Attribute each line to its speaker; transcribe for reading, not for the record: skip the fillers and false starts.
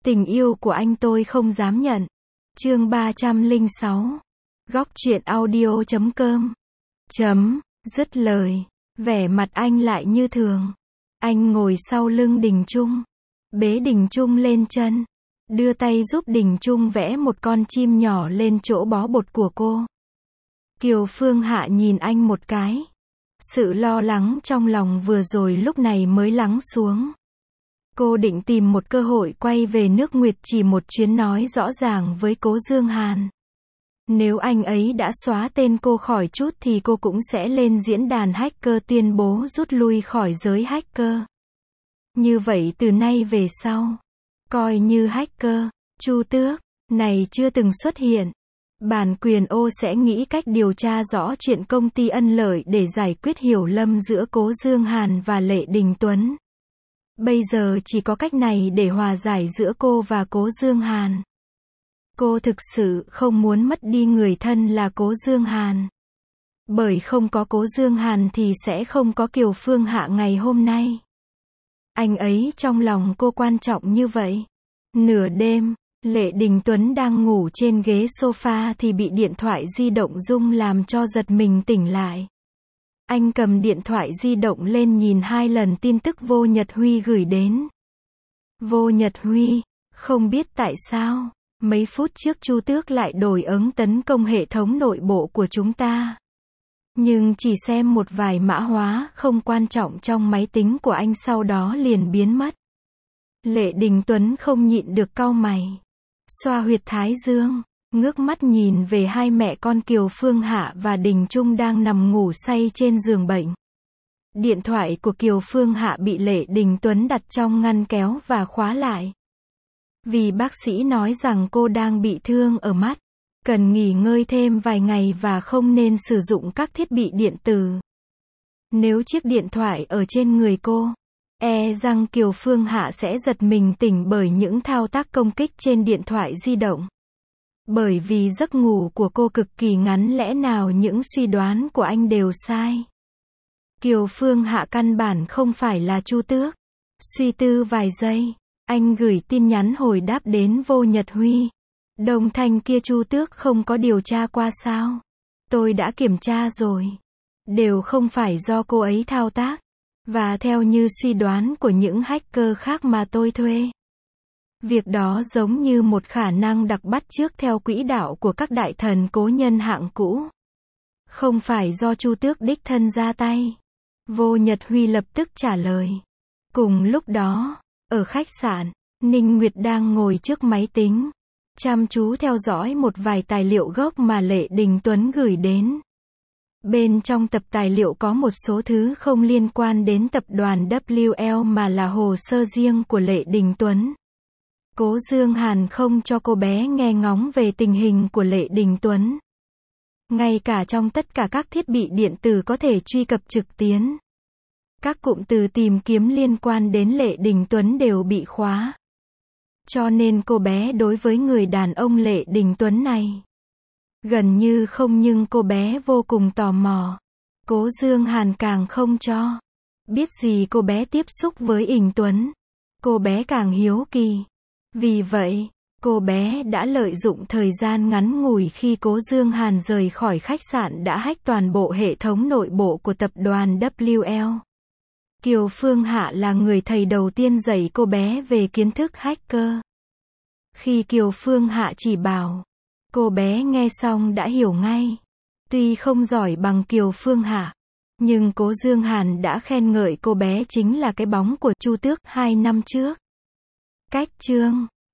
Speaker 1: Tình yêu của anh tôi không dám nhận. Chương 306. Góc truyện audio.com. Dứt lời, vẻ mặt anh lại như thường. Anh ngồi sau lưng Đình Trung, bế Đình Trung lên chân, đưa tay giúp Đình Trung vẽ một con chim nhỏ lên chỗ bó bột của cô. Kiều Phương Hạ nhìn anh một cái. Sự lo lắng trong lòng vừa rồi lúc này mới lắng xuống. Cô định tìm một cơ hội quay về nước Nguyệt Chỉ một chuyến nói rõ ràng với Cố Dương Hàn. Nếu anh ấy đã xóa tên cô khỏi chút thì cô cũng sẽ lên diễn đàn hacker tuyên bố rút lui khỏi giới hacker. Như vậy từ nay về sau, coi như hacker, Chu Tước, này chưa từng xuất hiện. Bản quyền ô sẽ nghĩ cách điều tra rõ chuyện công ty Ân Lợi để giải quyết hiểu lầm giữa Cố Dương Hàn và Lệ Đình Tuấn. Bây giờ chỉ có cách này để hòa giải giữa cô và Cố Dương Hàn. Cô thực sự không muốn mất đi người thân là Cố Dương Hàn. Bởi không có Cố Dương Hàn thì sẽ không có Kiều Phương Hạ ngày hôm nay. Anh ấy trong lòng cô quan trọng như vậy. Nửa đêm, Lệ Đình Tuấn đang ngủ trên ghế sofa thì bị điện thoại di động rung làm cho giật mình tỉnh lại. Anh cầm điện thoại di động lên nhìn 2 lần tin tức Vô Nhật Huy gửi đến. Vô Nhật Huy, không biết tại sao, mấy phút trước Chu Tước lại đổi ấn tấn công hệ thống nội bộ của chúng ta. Nhưng chỉ xem một vài mã hóa không quan trọng trong máy tính của anh sau đó liền biến mất. Lệ Đình Tuấn không nhịn được cau mày. Xoa huyệt thái dương, ngước mắt nhìn về hai mẹ con Kiều Phương Hạ và Đình Trung đang nằm ngủ say trên giường bệnh. Điện thoại của Kiều Phương Hạ bị Lệ Đình Tuấn đặt trong ngăn kéo và khóa lại. Vì bác sĩ nói rằng cô đang bị thương ở mắt, cần nghỉ ngơi thêm vài ngày và không nên sử dụng các thiết bị điện tử. Nếu chiếc điện thoại ở trên người cô, e rằng Kiều Phương Hạ sẽ giật mình tỉnh bởi những thao tác công kích trên điện thoại di động. Bởi vì giấc ngủ của cô cực kỳ ngắn, lẽ nào những suy đoán của anh đều sai. Kiều Phương Hạ căn bản không phải là Chu Tước. Suy tư vài giây, anh gửi tin nhắn hồi đáp đến Vô Nhật Huy. Đồng Thanh kia Chu Tước không có điều tra qua sao? Tôi đã kiểm tra rồi. Đều không phải do cô ấy thao tác. Và theo như suy đoán của những hacker khác mà tôi thuê. Việc đó giống như một khả năng đặc bắt chước theo quỹ đạo của các đại thần cố nhân hạng cũ. Không phải do Chu Tước đích thân ra tay. Vô Nhật Huy lập tức trả lời. Cùng lúc đó, ở khách sạn, Ninh Nguyệt đang ngồi trước máy tính, chăm chú theo dõi một vài tài liệu gốc mà Lệ Đình Tuấn gửi đến. Bên trong tập tài liệu có một số thứ không liên quan đến tập đoàn WL mà là hồ sơ riêng của Lệ Đình Tuấn. Cố Dương Hàn không cho cô bé nghe ngóng về tình hình của Lệ Đình Tuấn. Ngay cả trong tất cả các thiết bị điện tử có thể truy cập trực tuyến, các cụm từ tìm kiếm liên quan đến Lệ Đình Tuấn đều bị khóa. Cho nên cô bé đối với người đàn ông Lệ Đình Tuấn này gần như không, nhưng cô bé vô cùng tò mò. Cố Dương Hàn càng không cho biết gì cô bé tiếp xúc với Đình Tuấn. Cô bé càng hiếu kỳ. Vì vậy, cô bé đã lợi dụng thời gian ngắn ngủi khi Cố Dương Hàn rời khỏi khách sạn đã hack toàn bộ hệ thống nội bộ của tập đoàn WL. Kiều Phương Hạ là người thầy đầu tiên dạy cô bé về kiến thức hacker. Khi Kiều Phương Hạ chỉ bảo, cô bé nghe xong đã hiểu ngay. Tuy không giỏi bằng Kiều Phương Hạ, nhưng Cố Dương Hàn đã khen ngợi cô bé chính là cái bóng của Chu Tước 2 năm trước. Cách chương